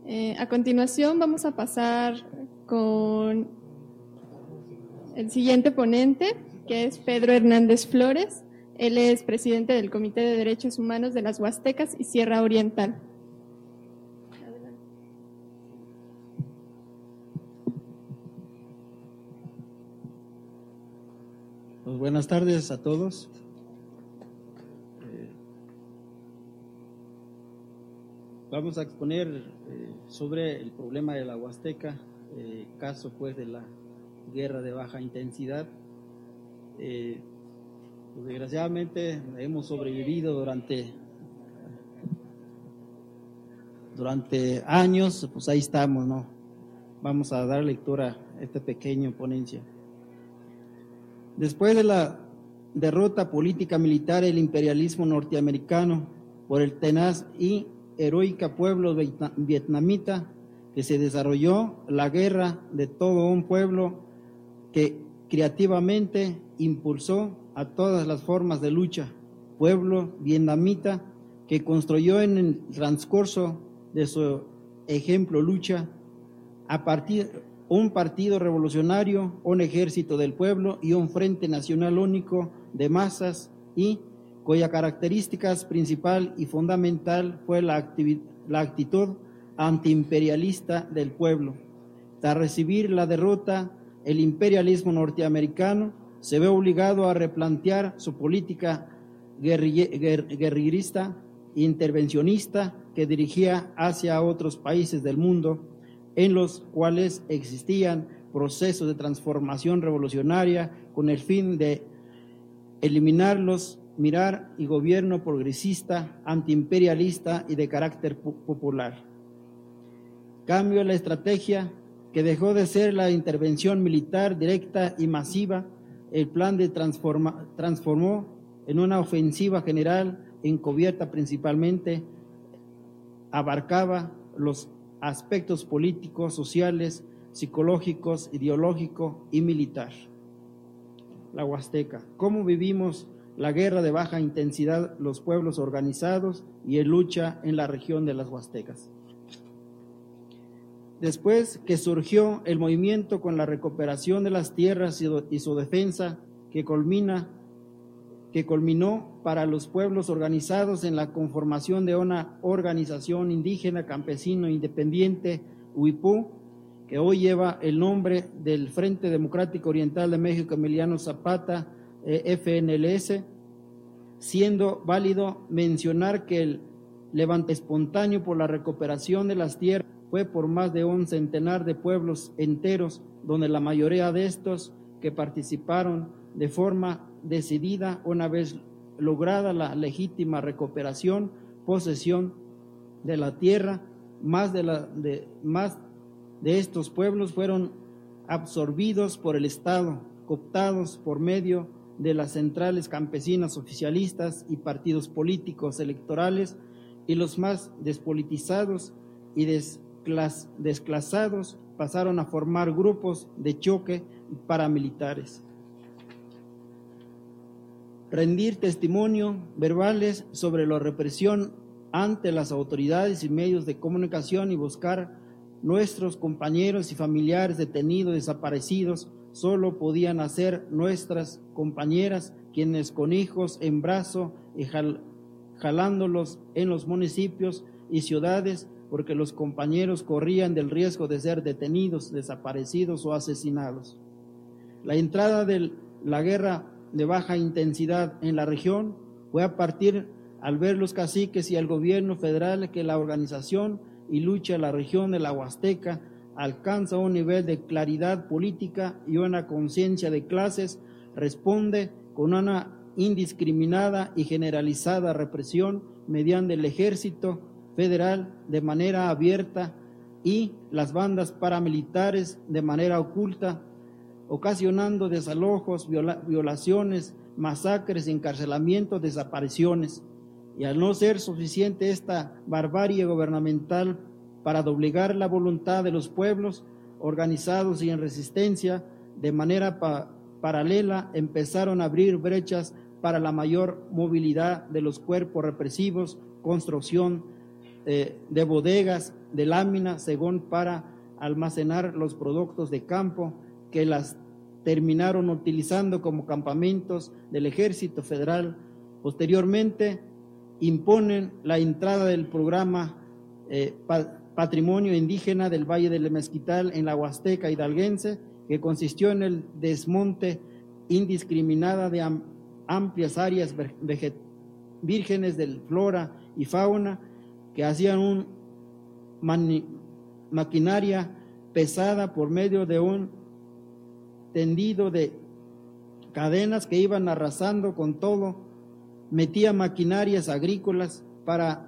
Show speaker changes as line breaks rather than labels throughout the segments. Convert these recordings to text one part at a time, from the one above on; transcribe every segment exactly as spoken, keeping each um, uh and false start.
Eh, a continuación vamos a pasar con el siguiente ponente, que es Pedro Hernández Flores. Él es presidente del Comité de Derechos Humanos de las Huastecas y Sierra Oriental. Adelante.
Pues buenas tardes a todos. Eh, vamos a exponer eh, sobre el problema de la Huasteca, eh, caso pues de la guerra de baja intensidad. Eh, pues, desgraciadamente hemos sobrevivido durante durante años, pues ahí estamos, ¿no? Vamos a dar lectura a esta pequeña ponencia. Después de la derrota política militar del imperialismo norteamericano por el tenaz y heroica pueblo vietnamita que se desarrolló, la guerra de todo un pueblo que creativamente impulsó a todas las formas de lucha, pueblo vietnamita que construyó en el transcurso de su ejemplo lucha a partir un partido revolucionario, un ejército del pueblo y un frente nacional único de masas, y cuya característica principal y fundamental fue la, actividad, la actitud antiimperialista del pueblo. Tras recibir la derrota, el imperialismo norteamericano se ve obligado a replantear su política guerrillista e intervencionista que dirigía hacia otros países del mundo, en los cuales existían procesos de transformación revolucionaria con el fin de eliminarlos, mirar y gobierno progresista, antiimperialista y de carácter popular. Cambio la estrategia que dejó de ser la intervención militar directa y masiva, el plan de transforma, transformó en una ofensiva general encubierta principalmente, abarcaba los aspectos políticos, sociales, psicológicos, ideológicos y militar. La Huasteca. ¿Cómo vivimos la guerra de baja intensidad los pueblos organizados y en lucha en la región de las Huastecas? Después que surgió el movimiento con la recuperación de las tierras y su defensa, que culmina que culminó para los pueblos organizados en la conformación de una organización indígena campesino independiente, Huipú, que hoy lleva el nombre del Frente Democrático Oriental de México Emiliano Zapata, eh, F N L S, siendo válido mencionar que el levante espontáneo por la recuperación de las tierras fue por más de un centenar de pueblos enteros, donde la mayoría de estos que participaron de forma decidida, una vez lograda la legítima recuperación, posesión de la tierra, más de, la, de, más de estos pueblos fueron absorbidos por el Estado, cooptados por medio de las centrales campesinas oficialistas y partidos políticos electorales, y los más despolitizados y desclas, desclasados pasaron a formar grupos de choque paramilitares. Rendir testimonio verbales sobre la represión ante las autoridades y medios de comunicación y buscar nuestros compañeros y familiares detenidos, desaparecidos, solo podían hacer nuestras compañeras, quienes con hijos en brazo y jal, jalándolos en los municipios y ciudades, porque los compañeros corrían del riesgo de ser detenidos, desaparecidos o asesinados. La entrada de la guerra de baja intensidad en la región fue a partir al ver los caciques y el gobierno federal que la organización y lucha en la región de la Huasteca alcanza un nivel de claridad política y una conciencia de clases, responde con una indiscriminada y generalizada represión mediante el ejército federal de manera abierta y las bandas paramilitares de manera oculta, ocasionando desalojos, viola, violaciones, masacres, encarcelamientos, desapariciones. Y al no ser suficiente esta barbarie gubernamental para doblegar la voluntad de los pueblos organizados y en resistencia, de manera pa paralela empezaron a abrir brechas para la mayor movilidad de los cuerpos represivos, construcción eh, de bodegas de lámina, según para almacenar los productos de campo, que las terminaron utilizando como campamentos del Ejército Federal. Posteriormente, imponen la entrada del programa eh, pa, Patrimonio Indígena del Valle del Mezquital en la Huasteca hidalguense, que consistió en el desmonte indiscriminada de am, amplias áreas veget, vírgenes de flora y fauna, que hacían una maquinaria pesada por medio de un tendido de cadenas que iban arrasando con todo, metía maquinarias agrícolas para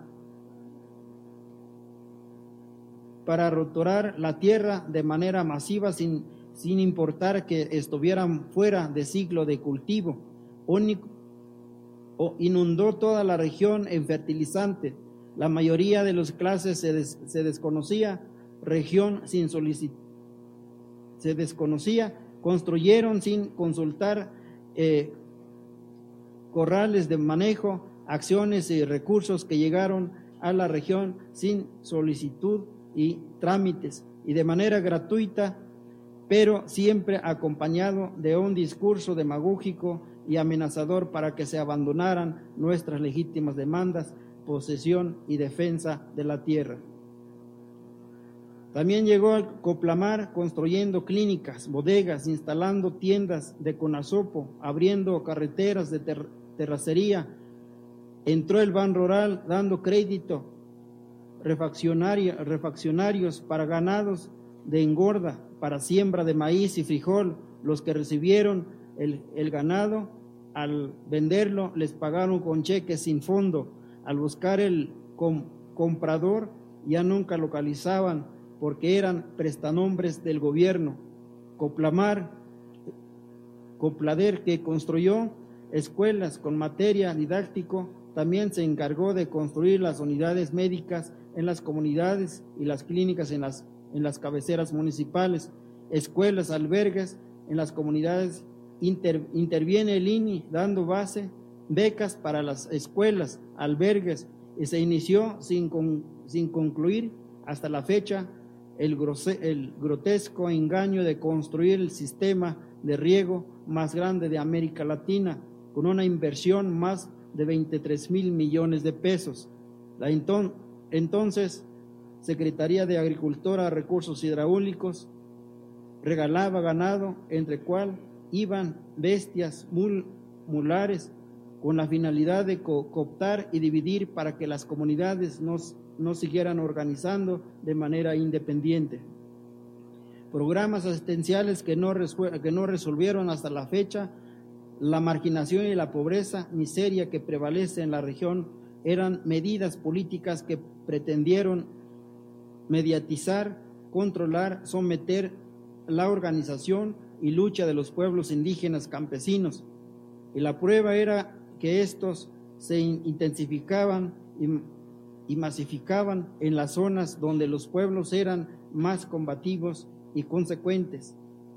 para roturar la tierra de manera masiva sin, sin importar que estuvieran fuera de ciclo de cultivo. Único, o inundó toda la región en fertilizante. La mayoría de las clases se, des, se desconocía, región sin solicitud, se desconocía, construyeron sin consultar eh, corrales de manejo, acciones y recursos que llegaron a la región sin solicitud y trámites y de manera gratuita, pero siempre acompañado de un discurso demagógico y amenazador para que se abandonaran nuestras legítimas demandas, posesión y defensa de la tierra. También llegó a Coplamar construyendo clínicas, bodegas, instalando tiendas de conazopo, abriendo carreteras de ter terracería. Entró el Ban Rural dando crédito refaccionario, refaccionarios para ganados de engorda, para siembra de maíz y frijol. Los que recibieron el, el ganado, al venderlo, les pagaron con cheques sin fondo. Al buscar el com, comprador, ya nunca localizaban porque eran prestanombres del gobierno. Coplamar, Coplader, que construyó escuelas con materia didáctico, también se encargó de construir las unidades médicas en las comunidades y las clínicas en las, en las cabeceras municipales, escuelas, albergues en las comunidades. Inter, interviene el I N I dando base, becas para las escuelas, albergues, y se inició sin, con, sin concluir hasta la fecha el, grose, el grotesco engaño de construir el sistema de riego más grande de América Latina, con una inversión más de veintitrés mil millones de pesos. La enton, entonces Secretaría de Agricultura, Recursos Hidráulicos, regalaba ganado, entre cual iban bestias mul, mulares, con la finalidad de co cooptar y dividir para que las comunidades no, no siguieran organizando de manera independiente. Programas asistenciales que no, que no resolvieron hasta la fecha la marginación y la pobreza, miseria que prevalece en la región, eran medidas políticas que pretendieron mediatizar, controlar, someter la organización y lucha de los pueblos indígenas campesinos. Y la prueba era que estos se intensificaban y, y masificaban en las zonas donde los pueblos eran más combativos y consecuentes.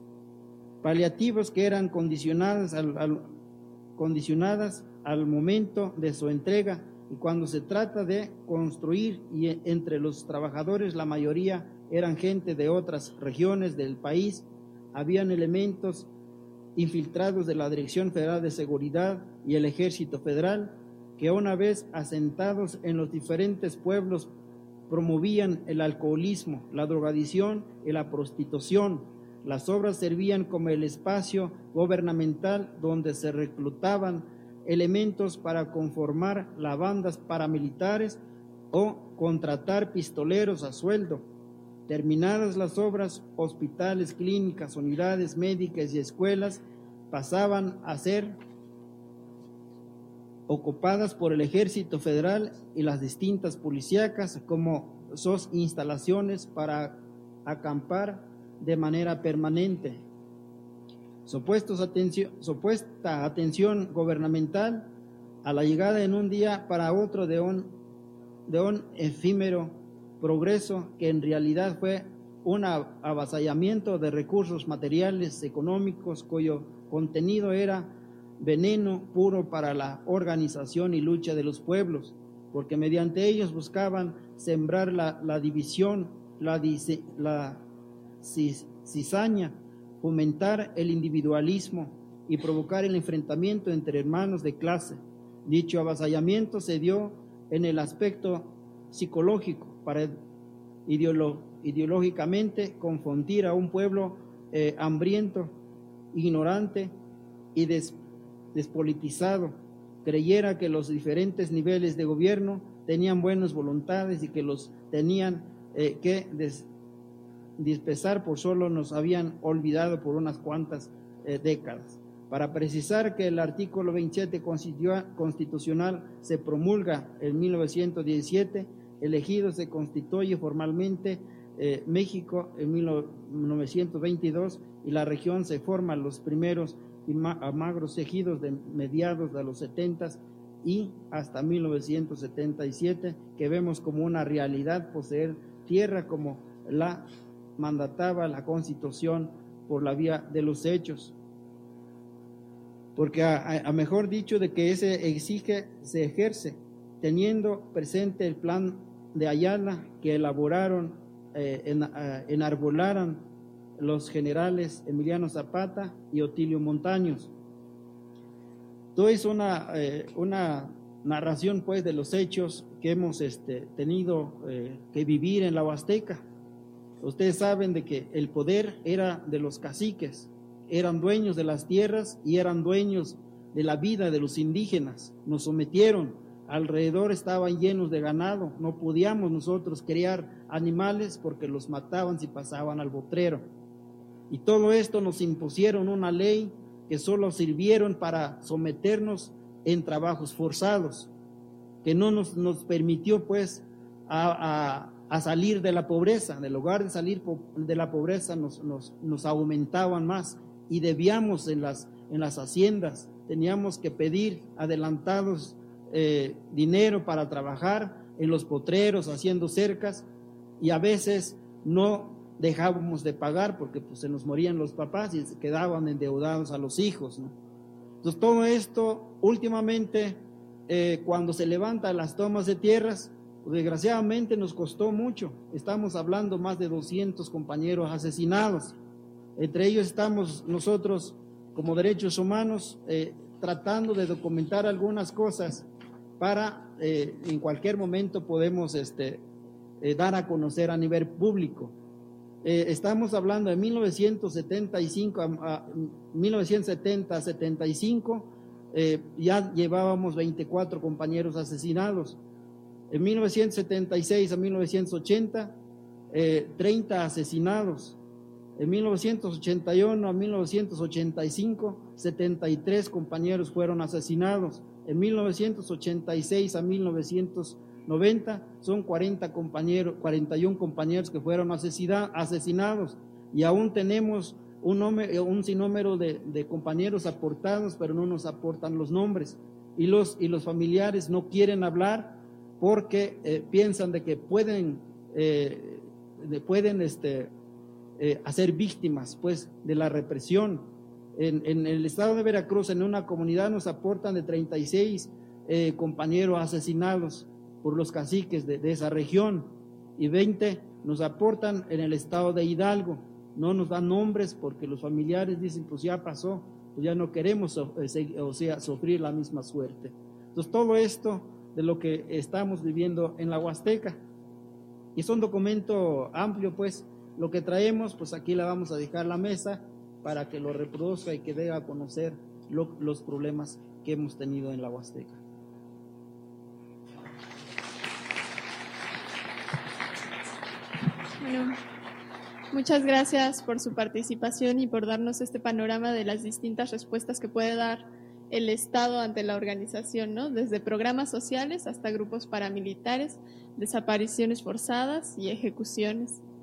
Paliativos que eran condicionadas al, al, condicionadas al momento de su entrega, y cuando se trata de construir, y entre los trabajadores la mayoría eran gente de otras regiones del país, habían elementos infiltrados de la Dirección Federal de Seguridad y el Ejército Federal, que una vez asentados en los diferentes pueblos promovían el alcoholismo, la drogadicción y la prostitución. Las obras servían como el espacio gubernamental donde se reclutaban elementos para conformar las bandas paramilitares o contratar pistoleros a sueldo. Terminadas las obras, hospitales, clínicas, unidades médicas y escuelas pasaban a ser ocupadas por el Ejército Federal y las distintas policíacas como sus instalaciones para acampar de manera permanente. Supuestos atención, supuesta atención gubernamental a la llegada en un día para otro de un, de un efímero progreso que en realidad fue un avasallamiento de recursos materiales, económicos, cuyo contenido era veneno puro para la organización y lucha de los pueblos. porque mediante ellos buscaban sembrar la, la división, la, la cizaña, fomentar el individualismo y provocar el enfrentamiento entre hermanos de clase. Dicho avasallamiento se dio en el aspecto psicológico para ideolo, ideológicamente confundir a un pueblo eh, hambriento, ignorante y des, despolitizado, creyera que los diferentes niveles de gobierno tenían buenas voluntades y que los tenían eh, que des, dispensar por solo nos habían olvidado por unas cuantas eh, décadas. Para precisar que el artículo veintisiete constitucional se promulga en mil novecientos diecisiete, elegido se constituye formalmente eh, México en mil novecientos veintidós y la región se forma los primeros y magros ejidos de mediados de los setentas y hasta mil novecientos setenta y siete, que vemos como una realidad poseer tierra como la mandataba la Constitución por la vía de los hechos. Porque a, a mejor dicho de que ese exige, se ejerce, teniendo presente el plan de Ayala que elaboraron, eh, en, uh, enarbolaran los generales Emiliano Zapata y Otilio Montaños. Todo es una, eh, una narración pues de los hechos que hemos este, tenido eh, que vivir en la Huasteca. Ustedes saben de que el poder era de los caciques, eran dueños de las tierras y eran dueños de la vida de los indígenas. Nos sometieron, alrededor estaban llenos de ganado, no podíamos nosotros criar animales porque los mataban si pasaban al potrero. Y todo esto nos impusieron una ley que solo sirvieron para someternos en trabajos forzados, que no nos, nos permitió pues a, a, a salir de la pobreza. En lugar de salir de la pobreza nos, nos, nos aumentaban más y debíamos en las, en las haciendas, teníamos que pedir adelantados eh, dinero para trabajar en los potreros, haciendo cercas, y a veces no dejábamos de pagar porque pues, se nos morían los papás y se quedaban endeudados a los hijos, ¿no? Entonces todo esto últimamente eh, cuando se levantan las tomas de tierras, pues, desgraciadamente nos costó mucho. Estamos hablando más de doscientos compañeros asesinados. Entre ellos estamos nosotros como derechos humanos eh, tratando de documentar algunas cosas para eh, en cualquier momento podemos este, eh, dar a conocer a nivel público. Eh, estamos hablando de mil novecientos setenta y cinco a, a mil novecientos setenta a setenta y cinco, eh, ya llevábamos veinticuatro compañeros asesinados. En mil novecientos setenta y seis a mil novecientos ochenta, eh, treinta asesinados. En mil novecientos ochenta y uno a mil novecientos ochenta y cinco, setenta y tres compañeros fueron asesinados. En mil novecientos ochenta y seis a mil novecientos noventa son cuarenta compañeros, cuarenta y uno compañeros que fueron asesinados, y aún tenemos un, número, un sinnúmero de, de compañeros aportados, pero no nos aportan los nombres, y los, y los familiares no quieren hablar porque eh, piensan de que pueden, eh, de, pueden este, eh, hacer víctimas pues, de la represión. En, en el estado de Veracruz, en una comunidad, nos aportan de treinta y seis eh, compañeros asesinados por los caciques de, de esa región, y veinte nos aportan en el estado de Hidalgo. No nos dan nombres porque los familiares dicen, pues ya pasó, pues ya no queremos o sea, sufrir la misma suerte. Entonces todo esto de lo que estamos viviendo en la Huasteca, y es un documento amplio, pues lo que traemos, pues aquí la vamos a dejar la mesa para que lo reproduzca y que dé a conocer lo, los problemas que hemos tenido en la Huasteca.
Bueno, muchas gracias por su participación y por darnos este panorama de las distintas respuestas que puede dar el Estado ante la organización, ¿no? Desde programas sociales hasta grupos paramilitares, desapariciones forzadas y ejecuciones.